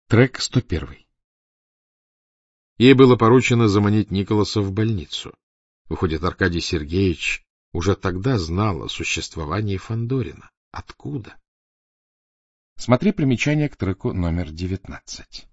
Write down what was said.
Трек 101. Ей было поручено заманить Николаса в больницу. Выходит, Аркадий Сергеевич уже тогда знал о существовании Фандорина. Откуда? Смотри примечание к треку номер 19.